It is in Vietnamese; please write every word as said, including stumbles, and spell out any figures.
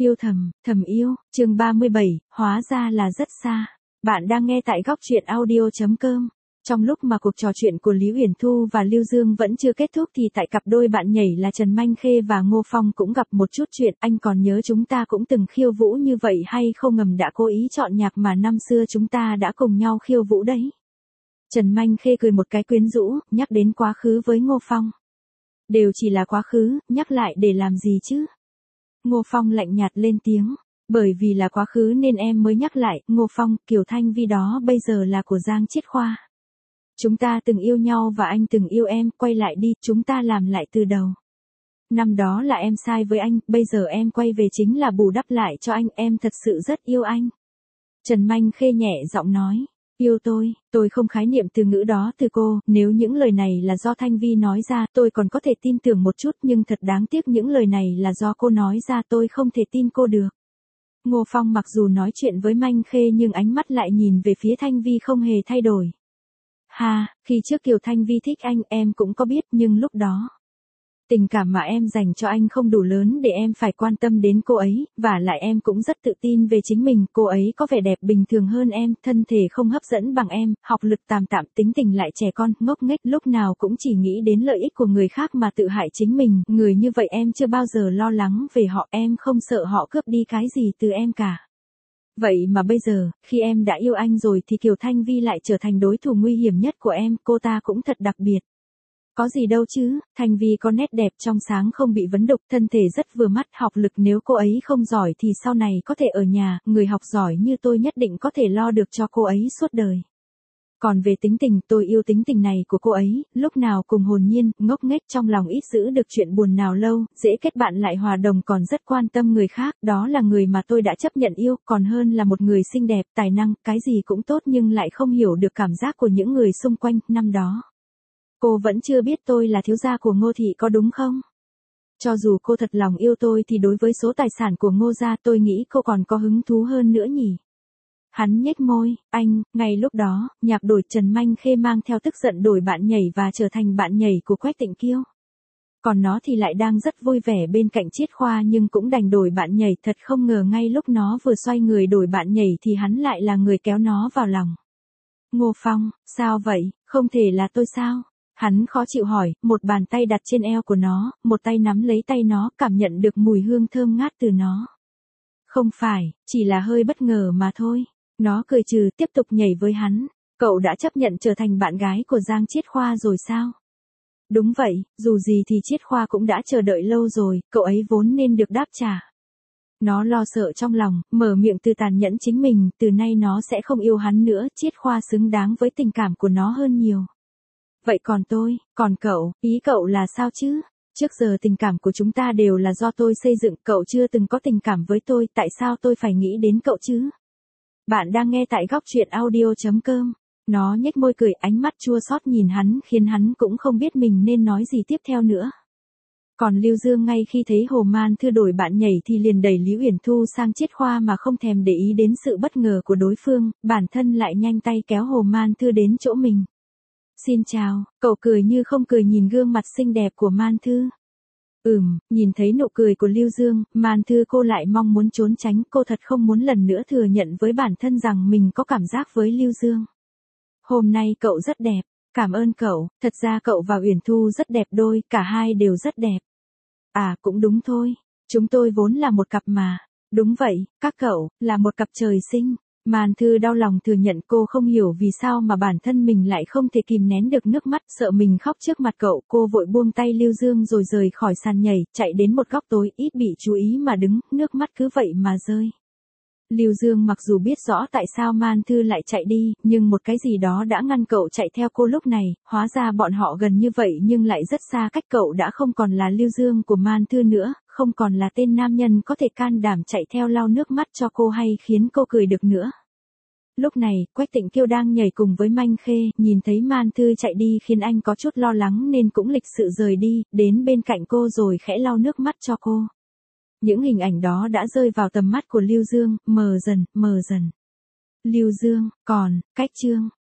Yêu thầm, thầm yêu, chương ba mươi bảy, hóa ra là rất xa. Bạn đang nghe tại góc truyện audio chấm com. Trong lúc mà cuộc trò chuyện của Lý Uyển Thu và Lưu Dương vẫn chưa kết thúc thì tại cặp đôi bạn nhảy là Trần Manh Khê và Ngô Phong cũng gặp một chút chuyện. Anh còn nhớ chúng ta cũng từng khiêu vũ như vậy hay không, ngầm đã cố ý chọn nhạc mà năm xưa chúng ta đã cùng nhau khiêu vũ đấy. Trần Manh Khê cười một cái quyến rũ, nhắc đến quá khứ với Ngô Phong. Đều chỉ là quá khứ, nhắc lại để làm gì chứ? Ngô Phong lạnh nhạt lên tiếng, bởi vì là quá khứ nên em mới nhắc lại. Ngô Phong, Kiều Thanh Vi đó bây giờ là của Giang Chiết Khoa. Chúng ta từng yêu nhau và anh từng yêu em, quay lại đi, chúng ta làm lại từ đầu. Năm đó là em sai với anh, bây giờ em quay về chính là bù đắp lại cho anh, em thật sự rất yêu anh. Trần Manh Khê nhẹ giọng nói, yêu tôi, tôi không khái niệm từ ngữ đó từ cô, nếu những lời này là do Thanh Vi nói ra, tôi còn có thể tin tưởng một chút, nhưng thật đáng tiếc những lời này là do cô nói ra, tôi không thể tin cô được. Ngô Phong mặc dù nói chuyện với Manh Khê nhưng ánh mắt lại nhìn về phía Thanh Vi không hề thay đổi. Ha, khi trước Kiều Thanh Vi thích anh em cũng có biết, nhưng lúc đó tình cảm mà em dành cho anh không đủ lớn để em phải quan tâm đến cô ấy, và lại em cũng rất tự tin về chính mình, cô ấy có vẻ đẹp bình thường hơn em, thân thể không hấp dẫn bằng em, học lực tạm tạm, tính tình lại trẻ con, ngốc nghếch, lúc nào cũng chỉ nghĩ đến lợi ích của người khác mà tự hại chính mình, người như vậy em chưa bao giờ lo lắng về họ, em không sợ họ cướp đi cái gì từ em cả. Vậy mà bây giờ, khi em đã yêu anh rồi thì Kiều Thanh Vi lại trở thành đối thủ nguy hiểm nhất của em, cô ta cũng thật đặc biệt. Có gì đâu chứ, Thanh Vi có nét đẹp trong sáng không bị vấn đục, thân thể rất vừa mắt, học lực nếu cô ấy không giỏi thì sau này có thể ở nhà, người học giỏi như tôi nhất định có thể lo được cho cô ấy suốt đời. Còn về tính tình, tôi yêu tính tình này của cô ấy, lúc nào cùng hồn nhiên, ngốc nghếch, trong lòng ít giữ được chuyện buồn nào lâu, dễ kết bạn lại hòa đồng, còn rất quan tâm người khác, đó là người mà tôi đã chấp nhận yêu, còn hơn là một người xinh đẹp, tài năng, cái gì cũng tốt nhưng lại không hiểu được cảm giác của những người xung quanh. Năm đó cô vẫn chưa biết tôi là thiếu gia của Ngô thị có đúng không? Cho dù cô thật lòng yêu tôi thì đối với số tài sản của Ngô gia tôi nghĩ cô còn có hứng thú hơn nữa nhỉ? Hắn nhếch môi, anh, ngay lúc đó, nhạc đổi Trần Manh Khê mang theo tức giận đổi bạn nhảy và trở thành bạn nhảy của Quách Tịnh Kiêu. Còn nó thì lại đang rất vui vẻ bên cạnh Chiết Khoa nhưng cũng đành đổi bạn nhảy, thật không ngờ ngay lúc nó vừa xoay người đổi bạn nhảy thì hắn lại là người kéo nó vào lòng. Ngô Phong, sao vậy, không thể là tôi sao? Hắn khó chịu hỏi, một bàn tay đặt trên eo của nó, một tay nắm lấy tay nó, cảm nhận được mùi hương thơm ngát từ nó. Không phải, chỉ là hơi bất ngờ mà thôi. Nó cười trừ, tiếp tục nhảy với hắn. Cậu đã chấp nhận trở thành bạn gái của Giang Chiết Khoa rồi sao? Đúng vậy, dù gì thì Chiết Khoa cũng đã chờ đợi lâu rồi, cậu ấy vốn nên được đáp trả. Nó lo sợ trong lòng, mở miệng từ tàn nhẫn chính mình, từ nay nó sẽ không yêu hắn nữa, Chiết Khoa xứng đáng với tình cảm của nó hơn nhiều. Vậy còn tôi, còn cậu, ý cậu là sao chứ? Trước giờ tình cảm của chúng ta đều là do tôi xây dựng, cậu chưa từng có tình cảm với tôi, tại sao tôi phải nghĩ đến cậu chứ? Bạn đang nghe tại góc truyện audio chấm com. Nó nhếch môi cười, ánh mắt chua xót nhìn hắn khiến hắn cũng không biết mình nên nói gì tiếp theo nữa. Còn Lưu Dương ngay khi thấy Hồ Man Thư đổi bạn nhảy thì liền đẩy Lý Uyển Thu sang Chiết Khoa mà không thèm để ý đến sự bất ngờ của đối phương, bản thân lại nhanh tay kéo Hồ Man Thư đến chỗ mình. Xin chào, cậu cười như không cười nhìn gương mặt xinh đẹp của Man Thư. Ừm, nhìn thấy nụ cười của Lưu Dương, Man Thư cô lại mong muốn trốn tránh, cô thật không muốn lần nữa thừa nhận với bản thân rằng mình có cảm giác với Lưu Dương. Hôm nay cậu rất đẹp, cảm ơn cậu, thật ra cậu và Uyển Thu rất đẹp đôi, cả hai đều rất đẹp. À cũng đúng thôi, chúng tôi vốn là một cặp mà. Đúng vậy, các cậu, là một cặp trời sinh. Man Thư đau lòng thừa nhận cô không hiểu vì sao mà bản thân mình lại không thể kìm nén được nước mắt, sợ mình khóc trước mặt cậu, cô vội buông tay Lưu Dương rồi rời khỏi sàn nhảy, chạy đến một góc tối, ít bị chú ý mà đứng, nước mắt cứ vậy mà rơi. Lưu Dương mặc dù biết rõ tại sao Man Thư lại chạy đi, nhưng một cái gì đó đã ngăn cậu chạy theo cô lúc này, hóa ra bọn họ gần như vậy nhưng lại rất xa cách, cậu đã không còn là Lưu Dương của Man Thư nữa, không còn là tên nam nhân có thể can đảm chạy theo lau nước mắt cho cô hay khiến cô cười được nữa. Lúc này, Quách Tịnh Kiêu đang nhảy cùng với Manh Khê, nhìn thấy Man Thư chạy đi khiến anh có chút lo lắng nên cũng lịch sự rời đi, đến bên cạnh cô rồi khẽ lau nước mắt cho cô. Những hình ảnh đó đã rơi vào tầm mắt của Lưu Dương, mờ dần, mờ dần. Lưu Dương, còn, cách chương.